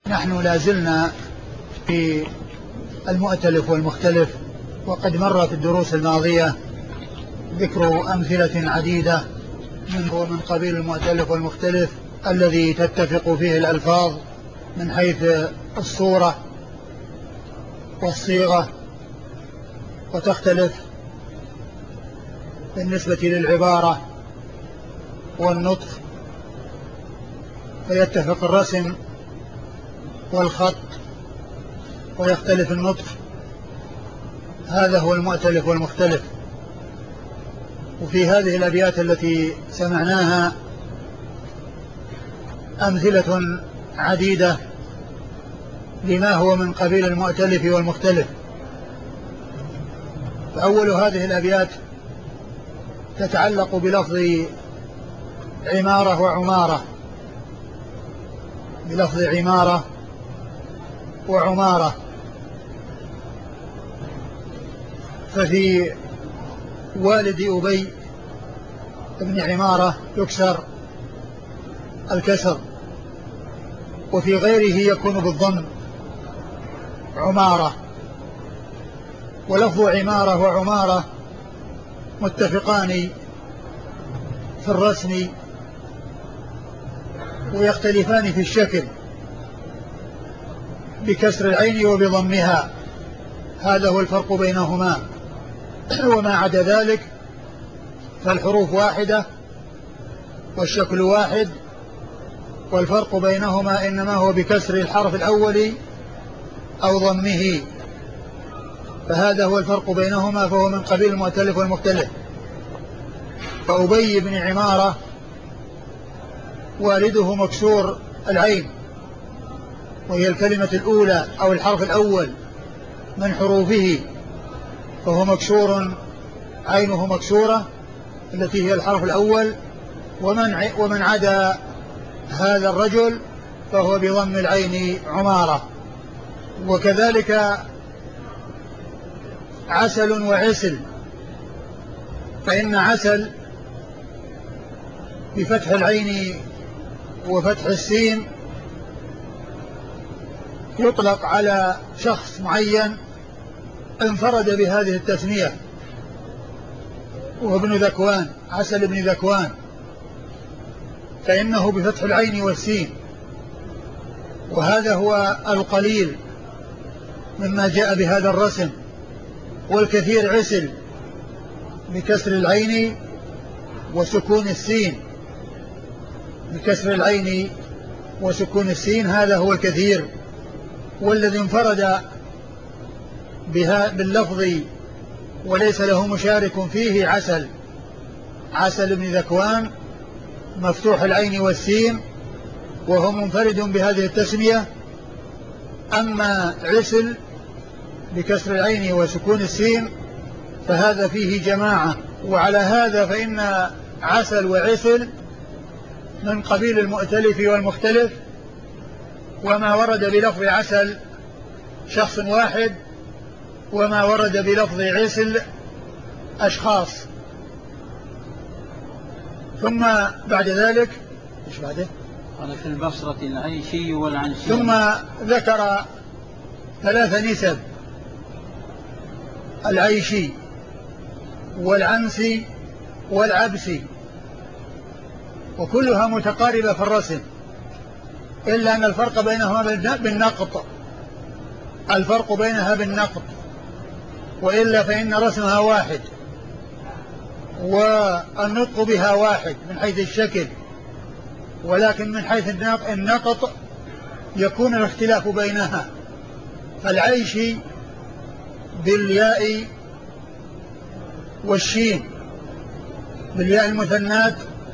نحن لازلنا في المؤتلف والمختلف، وقد مر في الدروس الماضية ذكر أمثلة عديدة من قبيل المؤتلف والمختلف الذي تتفق فيه الألفاظ من حيث الصورة والصيغة، وتختلف بالنسبة للعبارة والنطق، فيتفق الرسم والخط ويختلف النطق. هذا هو المؤتلف والمختلف. وفي هذه الأبيات التي سمعناها أمثلة عديدة لما هو من قبيل المؤتلف والمختلف. فأول هذه الأبيات تتعلق بلفظ عمارة وعمارة، بلفظ عمارة وعمارة. ففي والد أبي بن عمارة يكسر الكسر، وفي غيره يكون بالضم عمارة. ولفظ عمارة وعمارة متفقان في الرسم ويختلفان في الشكل بكسر العين وبضمها، هذا هو الفرق بينهما. وما عدا ذلك فالحروف واحدة والشكل واحد، والفرق بينهما إنما هو بكسر الحرف الأول أو ضمه، فهذا هو الفرق بينهما، فهو من قبيل المؤتلف والمختلف. فأبي بن عمارة والده مكسور العين، وهي الكلمة الأولى أو الحرف الأول من حروفه، فهو مكسور، عينه مكسورة التي هي الحرف الأول. ومن عدا هذا الرجل فهو بضم العين عمارة. وكذلك عسل وعسل، فإن عسل بفتح العين وفتح السين يطلق على شخص معين انفرد بهذه التسمية، وهو ابن ذكوان، عسل بن ذكوان، فإنه بفتح العين والسين، وهذا هو القليل مما جاء بهذا الرسم. والكثير عسل بكسر العين وسكون السين، بكسر العين وسكون السين، هذا هو الكثير. والذي انفرد بها باللفظ وليس له مشارك فيه عسل، عسل بن ذكوان مفتوح العين والسين، وهو منفرد بهذه التسمية. أما عسل بكسر العين وسكون السين فهذا فيه جماعة. وعلى هذا فإن عسل وعسل من قبيل المؤتلف والمختلف، وما ورد بلفظ عسل شخص واحد، وما ورد بلفظ عسل أشخاص. ثم بعد ذلك إيش بعده؟ قال في البصرة العيشي والعنسي. ثم ذكر ثلاث نسب: العيشي والعنسي والعبسي، وكلها متقاربة في الرسم، إلا أن الفرق بينهما بالنقط، الفرق بينها بالنقط، وإلا فإن رسمها واحد والنطق بها واحد من حيث الشكل، ولكن من حيث النقط يكون الاختلاف بينها. فالعيشي بالياء والشين، بالياء المثنات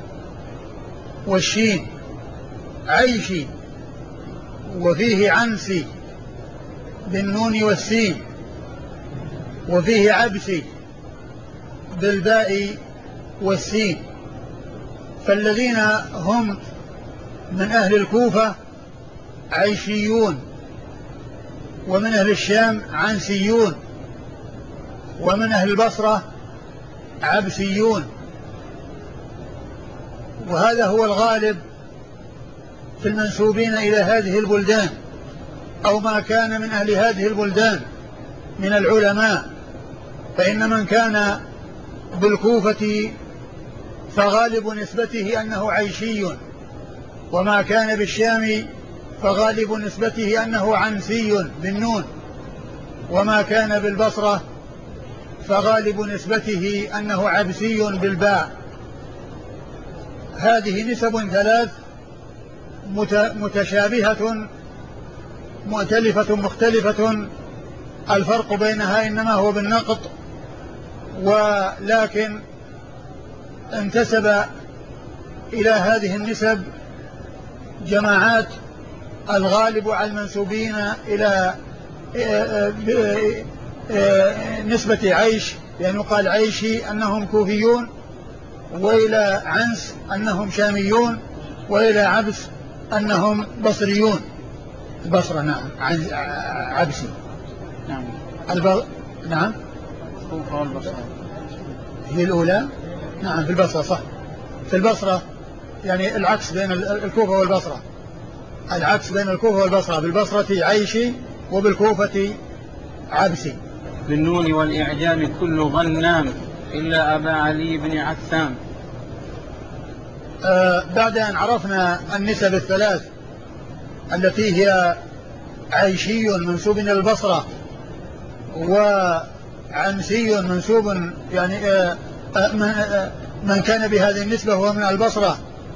والشين عيشي، وفيه عنسي بالنون والسين، وفيه عبسي بالباء والسين. فالذين هم من أهل الكوفة عيشيون، ومن أهل الشام عنسيون، ومن أهل البصرة عبسيون. وهذا هو الغالب في المنسوبين إلى هذه البلدان، أو ما كان من أهل هذه البلدان من العلماء، فإن من كان بالكوفة فغالب نسبته أنه عيشي، وما كان بالشام فغالب نسبته أنه عنسي بالنون، وما كان بالبصرة فغالب نسبته أنه عبسي بالباء. هذه نسب ثلاث متشابهة مؤتلفة مختلفة، الفرق بينها إنما هو بالنقط، ولكن انتسب إلى هذه النسب جماعات الغالب على المنسوبين إلى نسبة عيش، لأنه يقال عيشي أنهم كوفيون، وإلى عنس أنهم شاميون، وإلى عبس أنهم بصريون. البصرة نعم عبسي. نعم. نعم الكوفة والبصرة هي الأولى. نعم في البصرة صح، في البصرة يعني العكس بين الكوفة والبصرة، العكس بين الكوفة والبصرة، بالبصرة عيشي وبالكوفة عبسي. بالنون والإعجام كل غنام إلا أبا علي بن عثام. بعد أن عرفنا النسب الثلاث التي هي عيشي منسوب إلى البصرة، وعنسي منسوب يعني من كان بهذه النسبة هو من البصرة،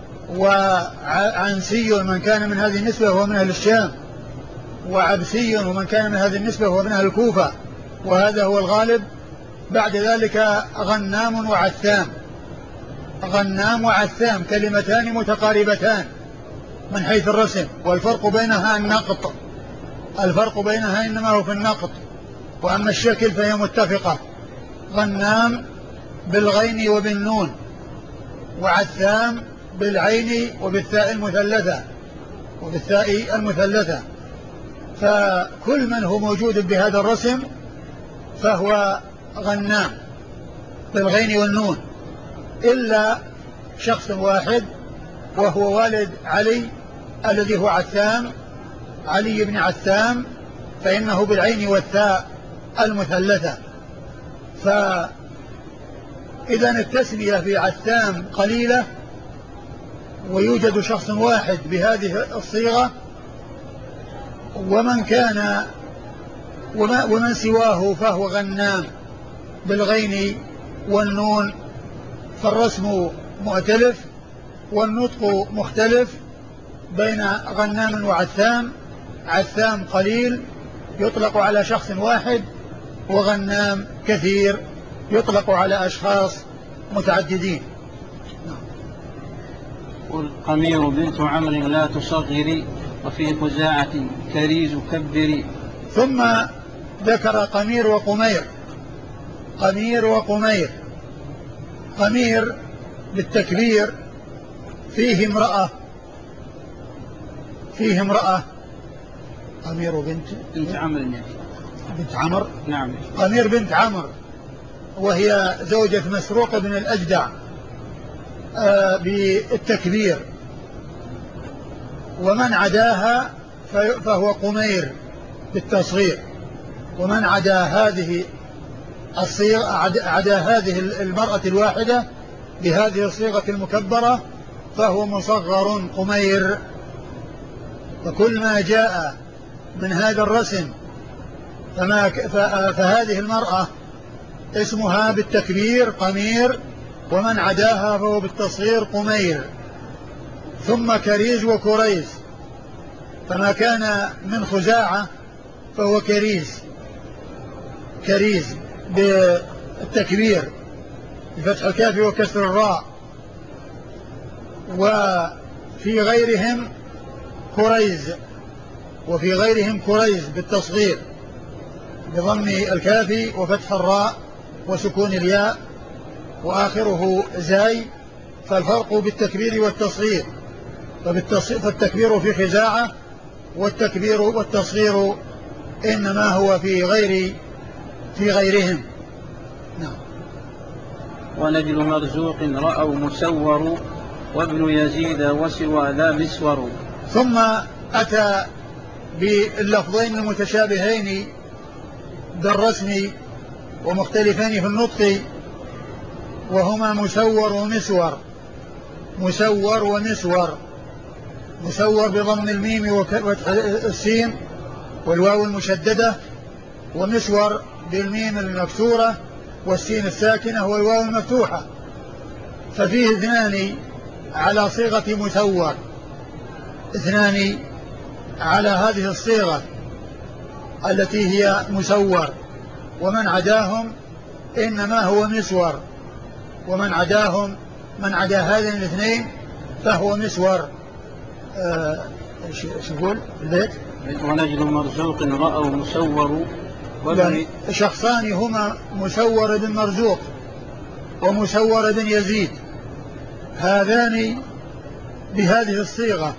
وعنسي من كان من هذه النسبة هو من أهل الشام، وعبسي ومن كان من هذه النسبة هو من أهل الكوفة، وهذا هو الغالب. بعد ذلك غنام وعثام. غنام وعثام كلمتان متقاربتان من حيث الرسم، والفرق بينها النقط، الفرق بينها إنما هو في النقط، وأما الشكل فهي متفقة. غنام بالغين وبالنون، وعثام بالعين وبالثاء المثلثة، فكل من هو موجود بهذا الرسم فهو غنام بالغين والنون، إلا شخص واحد وهو والد علي الذي هو عثام، علي بن عثام، فإنه بالعين والثاء المثلثة. فإذا التسمية في عثام قليلة ويوجد شخص واحد بهذه الصيغة، ومن سواه فهو غنام بالغين والنون، فالرسم مؤتلف والنطق مختلف بين غنام وعثام. عثام قليل يطلق على شخص واحد، وغنام كثير يطلق على أشخاص متعددين. قل قمير بنت عمرو لا تصغري، وفي خزاعة كريز كبري. ثم ذكر قمير وقمير. قمير وقمير. قمير بالتكبير فيه امرأة قمير بنت عمرو. بنت عمرو. نعم. قمير بنت عمرو، وهي زوجة مسروق بن الأجدع بالتكبير، ومن عداها فهو قمير بالتصغير، ومن عدا هذه الصيغة، عدا هذه المرأة الواحدة بهذه الصيغة المكبرة فهو مصغر قمير. فكل ما جاء من هذا الرسم فهذه المرأة اسمها بالتكبير قمير، ومن عداها فهو بالتصغير قمير. ثم كريز وكريز، فما كان من خزاعة فهو كريز. كريز بالتكبير بفتح الكاف وكسر الراء. وفي غيرهم كريز، وفي غيرهم كريز بالتصغير بضم الكاف وفتح الراء وسكون الياء وآخره زاي. فالفرق بالتكبير والتصغير، فالتكبير في خزاعة، والتكبير والتصغير إنما هو في غيرهم. نعم. ونجل مرزوق رأوا مسور، وابن يزيد وسوى ذا مسور. ثم أتى باللفظين المتشابهين بالرسم ومختلفين في النطق، وهما مسور ومسور. مسور ومسور. مسور بضم الميم وفتح السين والواو المشددة، ومسور بالميم المكسورة والسين الساكنة والواو المفتوحة. ففيه اثنان على صيغة مسور، اثنان على هذه الصيغة التي هي مسور، ومن عداهم إنما هو مسور، ومن عداهم من عدا هذين الاثنين فهو مسور. ايش يقول البيت؟ ونجد مرزوق رأوا مسور يعني شخصان هما مسور بن مرزوق ومسور بن يزيد، هذان بهذه الصيغة،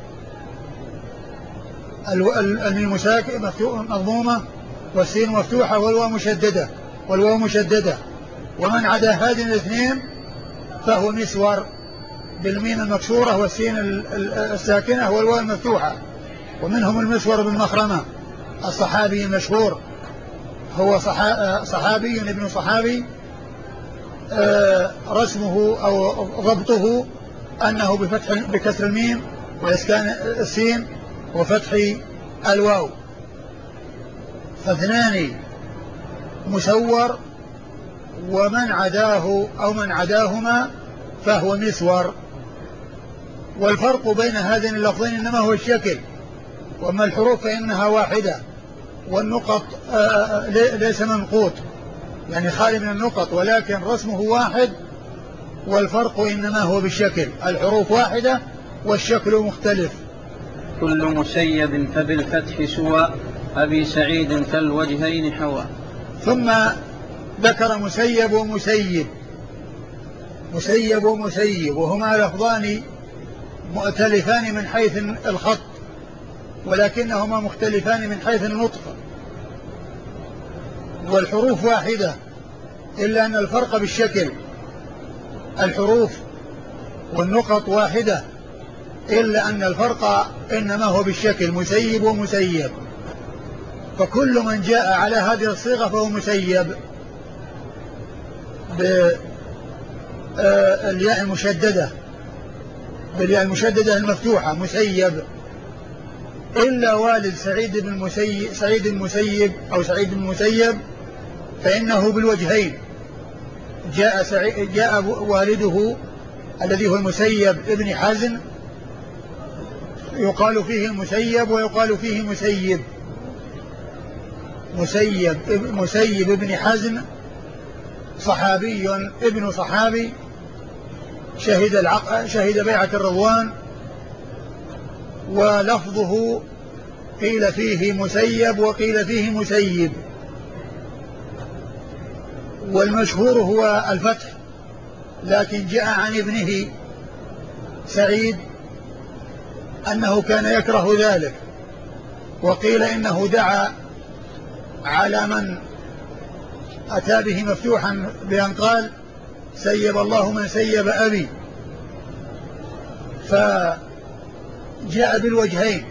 الميم مضمومة والسين مفتوحة والواو مشددة، ومن عدا هذين الاثنين فهو مسور بالميم المكسورة والسين الساكنة والواو المفتوحة. ومنهم المسور بن مخرمة الصحابي المشهور، هو صحابي ابن صحابي، رسمه أو ضبطه أنه بكسر الميم وإسكان السين وفتح الواو. فاثنان مسور، ومن عداه أو من عداهما فهو مسور. والفرق بين هذين اللفظين إنما هو الشكل، وأما الحروف فإنها واحدة، والنقط ليس منقوط، يعني خالي من النقط، ولكن رسمه واحد، والفرق إنما هو بالشكل. الحروف واحدة والشكل مختلف. كل مسيب فبالفتح سوى أبي سعيد كالوجهين حوى. ثم ذكر مسيب ومسيب. مسيب ومسيب وهما لفظان مؤتلفان من حيث الخط، ولكنهما مختلفان من حيث النطق، والحروف واحدة إلا أن الفرق بالشكل. الحروف والنقط واحدة إلا أن الفرق إنما هو بالشكل، مسيب ومسيب. فكل من جاء على هذه الصيغة فهو مسيب بالياء المشددة، بالياء المشددة المفتوحة مسيب، إلا والد سعيد المسيب أو سعيد بن المسيب فإنه بالوجهين. جاء والده الذي هو المسيب ابن حزن، يقال فيه مسيب ويقال فيه مسيب. مسيب ابن حزن صحابي ابن صحابي، شهد بيعة الرضوان، ولفظه قيل فيه مسيب وقيل فيه مسيب، والمشهور هو الفتح، لكن جاء عن ابنه سعيد أنه كان يكره ذلك، وقيل إنه دعا على من أتى به مفتوحا بأن قال سيب الله من سيب أبي، فجاء بالوجهين،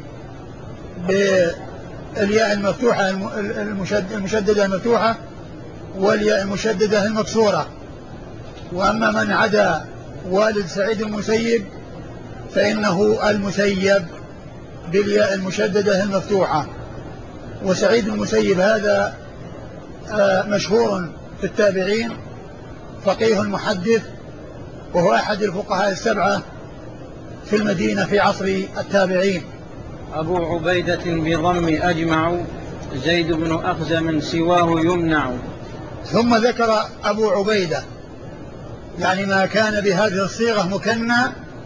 بالياء المفتوحة المشددة المفتوحة والياء المشددة المكسورة. وأما من عدا والد سعيد المسيب فإنه المسيب بالياء المشددة المفتوحة. وسعيد المسيب هذا مشهور في التابعين، فقيه محدث، وهو أحد الفقهاء السبعة في المدينة في عصر التابعين. أبو عبيدة بضم أجمع زيد بن أخزم سواه يمنع. ثم ذكر أبو عبيدة، يعني ما كان بهذه الصيغة مكنى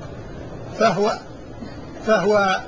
فهو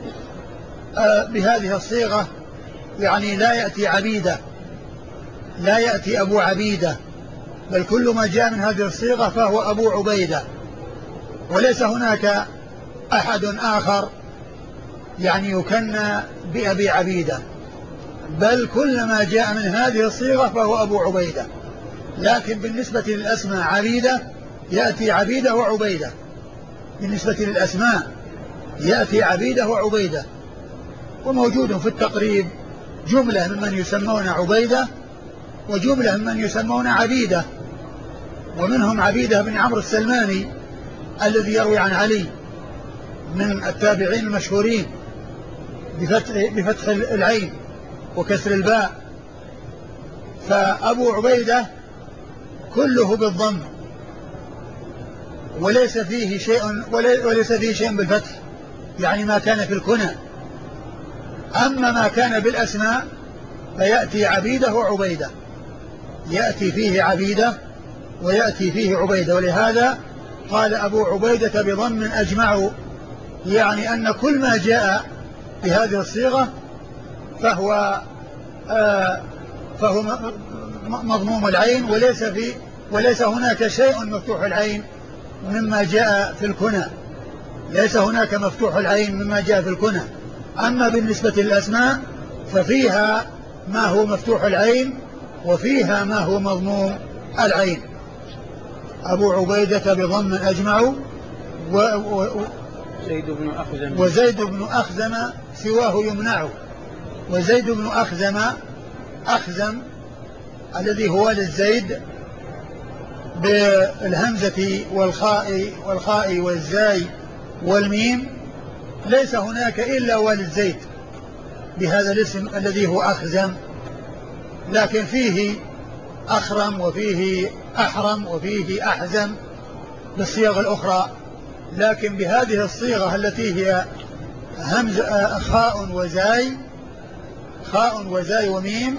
بهذه الصيغة، يعني لا يأتي عبيدة، لا يأتي أبو عبيدة، بل كل ما جاء من هذه الصيغة فهو أبو عبيدة، وليس هناك أحد آخر يعني يكنى بأبي عبيدة، بل كل ما جاء من هذه الصيغة فهو أبو عبيدة. لكن بالنسبة للأسماء عبيدة يأتي عبيدة وعبيدة، بالنسبة للأسماء يأتي عبيدة وعبيدة، وموجود في التقريب جملة ممن يسمون عبيدة وجملة ممن يسمون عبيدة، ومنهم عبيدة بن عمرو السلماني الذي يروي عن علي من التابعين المشهورين بفتح العين وكسر الباء. فأبو عبيدة كله بالضم وليس فيه شيء بالفتح، يعني ما كان في الكنى. أما ما كان بالأسماء فيأتي عبيدة وعبيدة، يأتي فيه عبيدة ويأتي فيه عبيدة، ولهذا قال أبو عبيدة بضم أجمع، يعني أن كل ما جاء بهذه الصيغة فهو مضموم العين، وليس هناك شيء مفتوح العين مما جاء في الكنى، ليس هناك مفتوح العين مما جاء في الكنى. أما بالنسبة للأسماء ففيها ما هو مفتوح العين وفيها ما هو مضموم العين. أبو عبيدة بضم أجمع وزيد بن أخزم سواه يمنع. وزيد بن أخزم الذي هو للزيد بالهمزة والخاء والزاي والميم، ليس هناك إلا والد زيد بهذا الاسم الذي هو أخزم، لكن فيه أخرم وفيه أحرم وفيه أحزم بالصيغ الأخرى، لكن بهذه الصيغة التي هي خاء وزاي وميم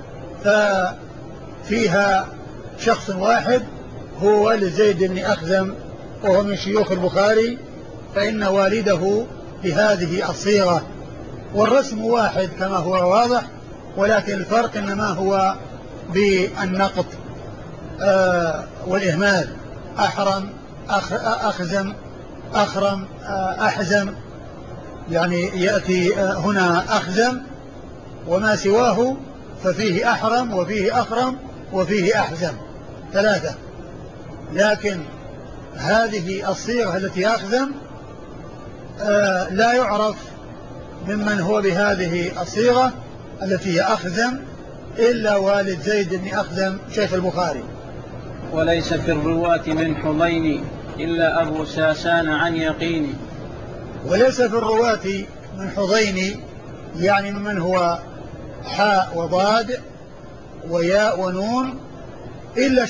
ففيها شخص واحد هو والد زيد بن أخزم، وهو من شيوخ البخاري، فإن والده بهذه الصيغة، والرسم واحد كما هو واضح، ولكن الفرق إنما هو بالنقط والإهمال. أحرم أخزم أخرم أحزم، يعني يأتي هنا أخزم وما سواه ففيه أحرم وفيه أخرم وفيه أحزم، ثلاثة. لكن هذه الصيغة التي أخزم لا يعرف ممن هو بهذه الصيغة التي هي أخزم إلا والد زيد بن أخزم شيخ البخاري. وليس في الرواة من حضين إلا أبو ساسان عن يقين. وليس في الرواة من حضين، يعني ممن هو حاء وضاد وياء ونون، إلا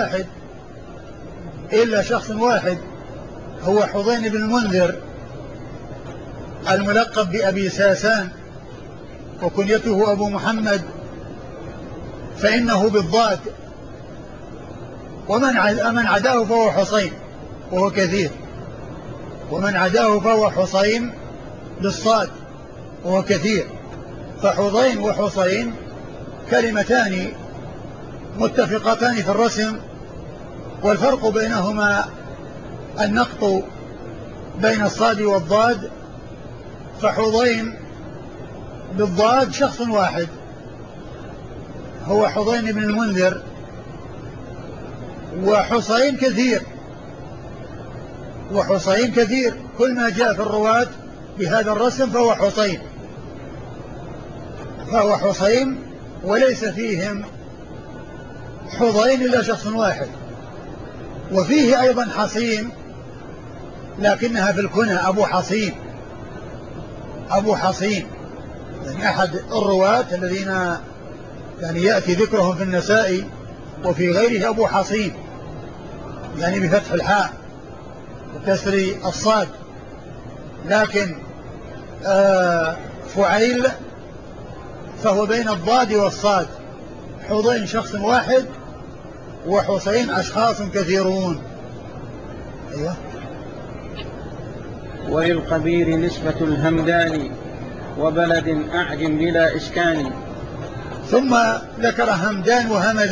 شخص واحد هو حضين بن المنذر الملقب بأبي ساسان، وكنيته أبو محمد، فإنه بالضاد، ومن عداه فهو حصين وهو كثير، ومن عداه فهو حصين بالصاد وهو كثير. فحضين وحصين كلمتان متفقتان في الرسم، والفرق بينهما النقط بين الصاد والضاد. فحضين بالضاد شخص واحد هو حضين بن المنذر، وحصين كثير، كل ما جاء في الرواة بهذا الرسم فهو حصين، وليس فيهم حضين إلا شخص واحد. وفيه أيضا حصين لكنها في الكنى أبو حصين، يعني أحد الرواة الذين يعني يأتي ذكرهم في النسائي وفي غيره أبو حصين، يعني بفتح الحاء وكسر الصاد. لكن فعيل فهو بين الضاد والصاد، حضين شخص واحد وحصين أشخاص كثيرون. أيوة. وللقبير نسبة الهمدان وبلد أعجم بلا إسكان. ثم ذكر همدان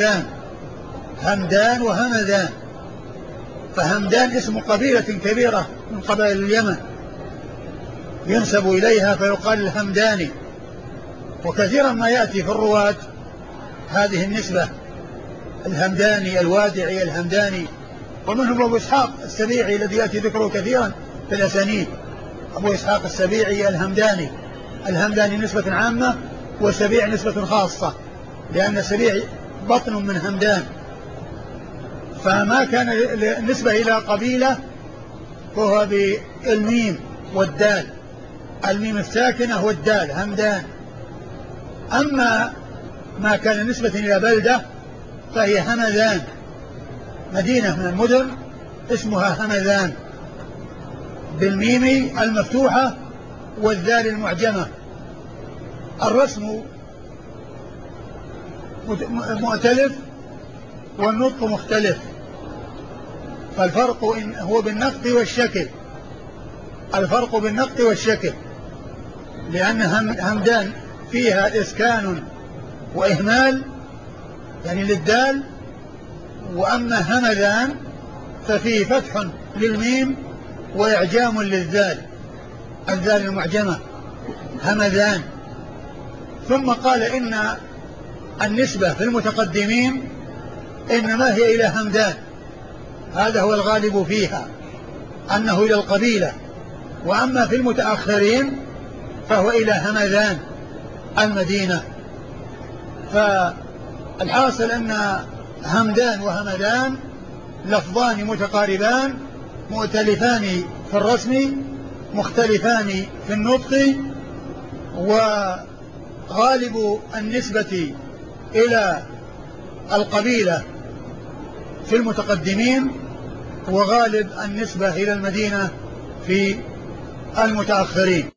وهمدان. فهمدان اسم قبيلة كبيرة من قبائل اليمن ينسب إليها فيقال الهمداني، وكثيرا ما يأتي في الرواة هذه النسبة، الهمداني الوادعي الهمداني. ومنهم أبو إسحاق السبيعي الذي يأتي ذكره كثيرا في الأسانيد، أبو إسحاق السبيعي الهمداني الهمداني نسبة عامة والسبيع نسبة خاصة، لأن السبيع بطن من همدان. فما كان نسبة إلى قبيلة فهو بالميم والدال، الميم الساكنة والدال همدان. أما ما كان نسبة إلى بلدة فهي همذان، مدينة من المدن اسمها همذان بالميم المفتوحة والذال المعجمة. الرسم مؤتلف والنطق مختلف، فالفرق هو بالنطق والشكل، الفرق بالنطق والشكل، لأن همدان فيها إسكان وإهمال يعني للدال، وأما همذان ففيه فتح للميم وإعجام للذال، الذال المعجمة همذان. ثم قال إن النسبة في المتقدمين إنما هي إلى همدان، هذا هو الغالب فيها أنه إلى القبيلة، وأما في المتأخرين فهو إلى همذان المدينة. فالحاصل أن همدان وهمدان لفظان متقاربان مؤتلفان في الرسم مختلفان في النطق، وغالب النسبة إلى القبيلة في المتقدمين وغالب النسبة إلى المدينة في المتأخرين.